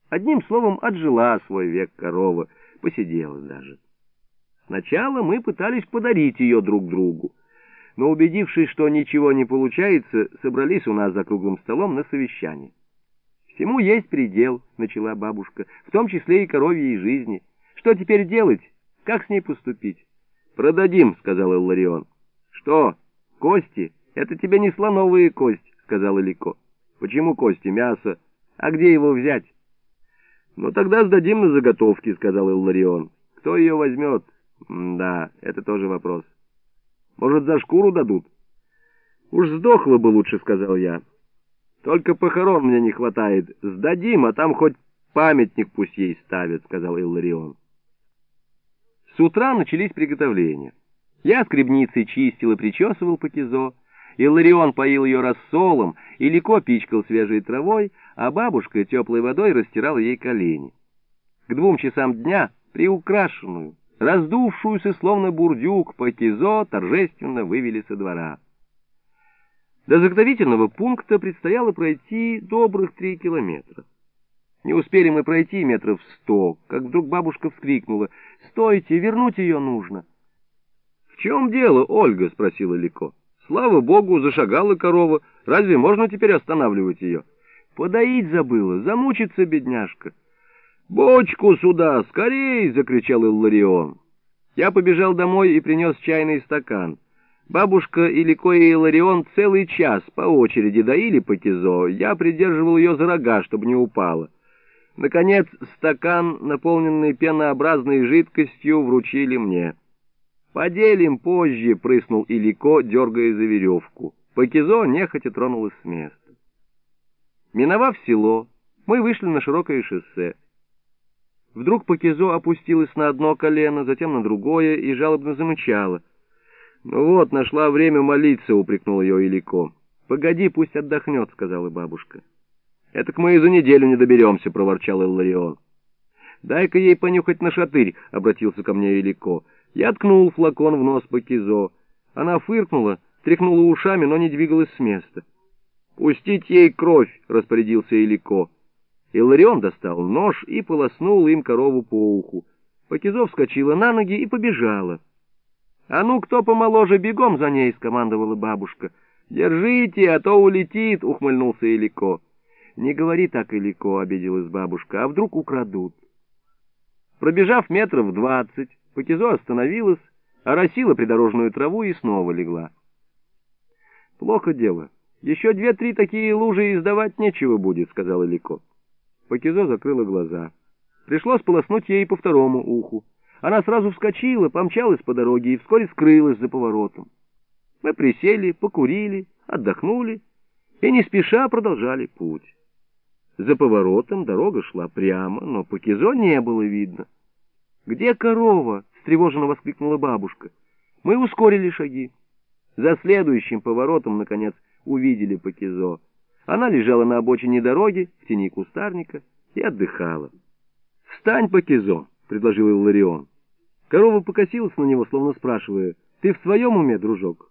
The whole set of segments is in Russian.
Одним словом, отжила свой век корова, посидела даже. Сначала мы пытались подарить ее друг другу, но, убедившись, что ничего не получается, собрались у нас за круглым столом на совещание. «Всему есть предел», — начала бабушка, — «в том числе и коровьей жизни. Что теперь делать? Как с ней поступить?» «Продадим», — сказал Илларион. «Что, кости? Это тебе не слоновые кости», — сказал Илико. «Почему кости? Мясо. А где его взять?» «Ну тогда сдадим на заготовки», — сказал Илларион. «Кто ее возьмет?» «Да, это тоже вопрос. Может, за шкуру дадут?» «Уж сдохла бы лучше», — сказал я. «Только похорон мне не хватает. Сдадим, а там хоть памятник пусть ей ставят», — сказал Илларион. С утра начались приготовления. Я скребницей чистил и причесывал Пакизо, Илларион поил ее рассолом, Илико пичкал свежей травой, а бабушка теплой водой растирала ей колени. К 2 часам дня приукрашенную, раздувшуюся словно бурдюк Пакизо торжественно вывели со двора. До заготовительного пункта предстояло пройти добрых 3 километра. Не успели мы пройти 100 метров, как вдруг бабушка вскрикнула: «Стойте, вернуть ее нужно!» «В чем дело, Ольга?» — спросила Илико. «Слава богу, зашагала корова. Разве можно теперь останавливать ее?» «Подоить забыла, замучится бедняжка». «Бочку сюда, скорей!» — закричал Илларион. Я побежал домой и принес чайный стакан. Бабушка, Илико и Илларион целый час по очереди доили Пакизо. Я придерживал ее за рога, чтобы не упала. Наконец, стакан, наполненный пенообразной жидкостью, вручили мне. «Поделим позже», — прыснул Илико, дергая за веревку. Пакизо нехотя тронулась с места. Миновав село, мы вышли на широкое шоссе. Вдруг Пакизо опустилась на одно колено, затем на другое и жалобно замычала. «Ну вот, нашла время молиться», — упрекнул ее Илико. «Погоди, пусть отдохнет», — сказала бабушка. «Этак мы и за неделю не доберемся», — проворчал Илларион. «Дай-ка ей понюхать на шатырь», — обратился ко мне Илико. Я ткнул флакон в нос Пакизо. Она фыркнула, тряхнула ушами, но не двигалась с места. «Пустить ей кровь», — распорядился Илико. Илларион достал нож и полоснул им корову по уху. Пакизо вскочила на ноги и побежала. «А ну, кто помоложе, бегом за ней!» — скомандовала бабушка. «Держите, а то улетит!» — ухмыльнулся Илико. «Не говори так, Илико!» — обиделась бабушка. «А вдруг украдут?» Пробежав 20 метров, Пакизо остановилась, оросила придорожную траву и снова легла. «Плохо дело. Еще 2-3 такие лужи и сдавать нечего будет», — сказал Илико. Пакизо закрыла глаза. Пришлось полоснуть ей по второму уху. Она сразу вскочила, помчалась по дороге и вскоре скрылась за поворотом. Мы присели, покурили, отдохнули и не спеша продолжали путь. За поворотом дорога шла прямо, но Пакизо не было видно. «Где корова?» — встревоженно воскликнула бабушка. Мы ускорили шаги. За следующим поворотом, наконец, увидели Пакизо. Она лежала на обочине дороги, в тени кустарника, и отдыхала. «Встань, Пакизо!» — предложил Илларион. Корова покосилась на него, словно спрашивая: «Ты в своем уме, дружок?»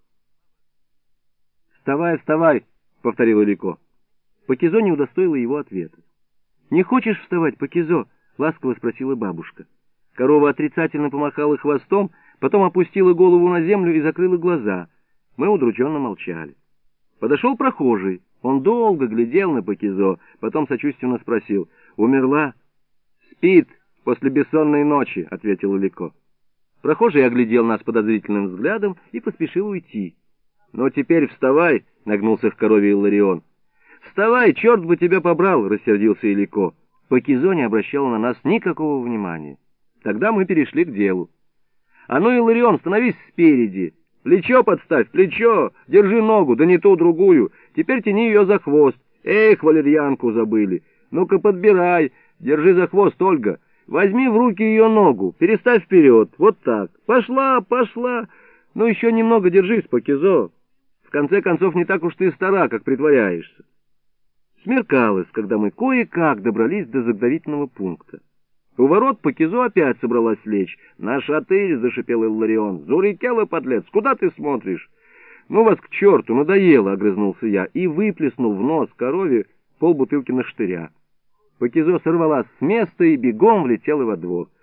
«Вставай, вставай!» — повторил Илико. Пакизо не удостоила его ответа. «Не хочешь вставать, Пакизо?» — ласково спросила бабушка. Корова отрицательно помахала хвостом, потом опустила голову на землю и закрыла глаза. Мы удрученно молчали. Подошел прохожий. Он долго глядел на Пакизо, потом сочувственно спросил: «Умерла?» «Спит после бессонной ночи», — ответил Илико. Прохожий оглядел нас подозрительным взглядом и поспешил уйти. «Ну теперь вставай», — нагнулся к корове Илларион. «Вставай, черт бы тебя побрал», — рассердился Илико. Пакизо не обращал на нас никакого внимания. Тогда мы перешли к делу. «А ну, Илларион, становись спереди! Плечо подставь, плечо! Держи ногу, да не ту, другую! Теперь тяни ее за хвост! Эх, валерьянку забыли! Ну-ка подбирай! Держи за хвост, Ольга! Возьми в руки ее ногу, переставь вперед, вот так! Пошла, пошла! Ну еще немного держись, Пакизо! В конце концов, не так уж ты стара, как притворяешься!» Смеркалось, когда мы кое-как добрались до заготовительного пункта. У ворот Пакизо опять собралась лечь. «На шатырь!» — зашипел Илларион. «Зурикела, подлец! Куда ты смотришь?» «Ну вас к черту! Надоело!» — огрызнулся я и выплеснул в нос корове полбутылки наштыря. Пакизо сорвалась с места и бегом влетела во двор.